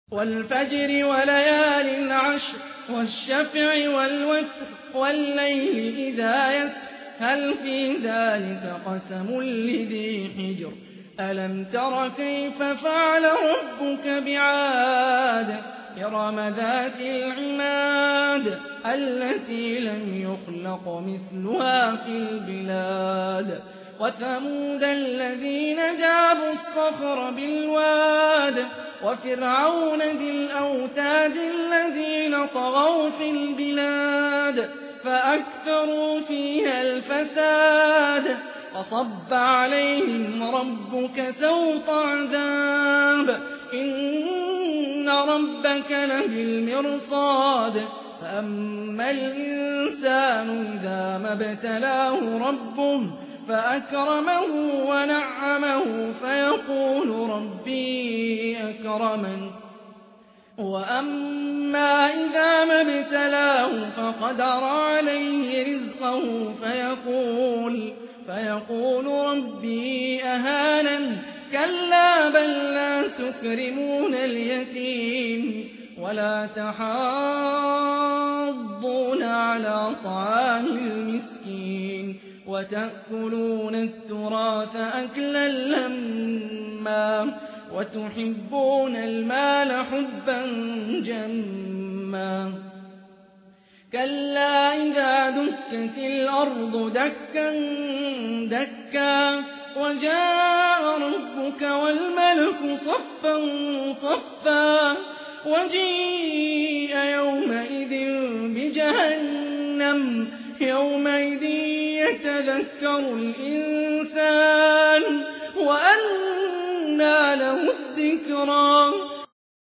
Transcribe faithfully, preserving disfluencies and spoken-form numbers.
وَالْفَجْرِ وَلَيَالٍ عَشْرٍ وَالشَّفْعِ وَالْوَتْرِ وَاللَّيْلِ إِذَا يَسْرِ هَلْ فِي ذَلِكَ قَسَمٌ لِّذِي حِجْرٍ أَلَمْ تَرَ كَيْفَ فَعَلَ رَبُّكَ بِعَادٍ إِرَمَ ذَاتِ الْعِمَادِ الَّتِي لَمْ يُخْلَقْ مِثْلُهَا فِي الْبِلَادِ وَثَمُودَ الَّذِينَ جَابُوا الصَّخْرَ بِالْوَادِ وَفِرْعَوْنَ ذِي الْأَوْتَادِ الَّذِينَ طَغَوْا فِي الْبِلَادِ فَأَكْثَرُوا فِيهَا الْفَسَادَ فَصَبَّ عَلَيْهِمْ رَبُّكَ سَوْطَ عَذَابٍ إِنَّ رَبَّكَ لَبِالْمِرْصَادِ فَأَمَّا الْإِنسَانُ إِذَا مَا ابْتَلَاهُ رَبُّهُ فَأَكْرَمَهُ وَنَعَّمَهُ فَيَقُولُ رَبِّي أَكْرَمَنِ وَأَمَّا إِذَا مَا ابْتَلَاهُ فَقَدَرَ عَلَيْهِ رِزْقَهُ فَيَقُولُ فَيَقُولُ رَبِّي أَهَانَنِ كَلَّا بَل لَّا تُكْرِمُونَ الْيَتِيمَ وَلَا تَحَاضُّونَ عَلَىٰ طَعَامِ الْمِسْكِينِ وَتَأْكُلُونَ التُّرَاثَ أَكْلًا لَّمًّا وَتُحِبُّونَ المال حُبًّا جَمًّا كَلَّا إِذَا دُكَّتِ الْأَرْضُ دَكًّا دَكًّا وَجَاءَ رَبُّكَ وَالْمَلَكُ صَفًّا صَفًّا وَجِيءَ يَوْمَئِذٍ بِجَهَنَّمَ يَوْمَئِذٍ يَتَذَكَّرُ الْإِنسَانُ وَأَنَّىٰ لَهُ الذِّكْرَىٰ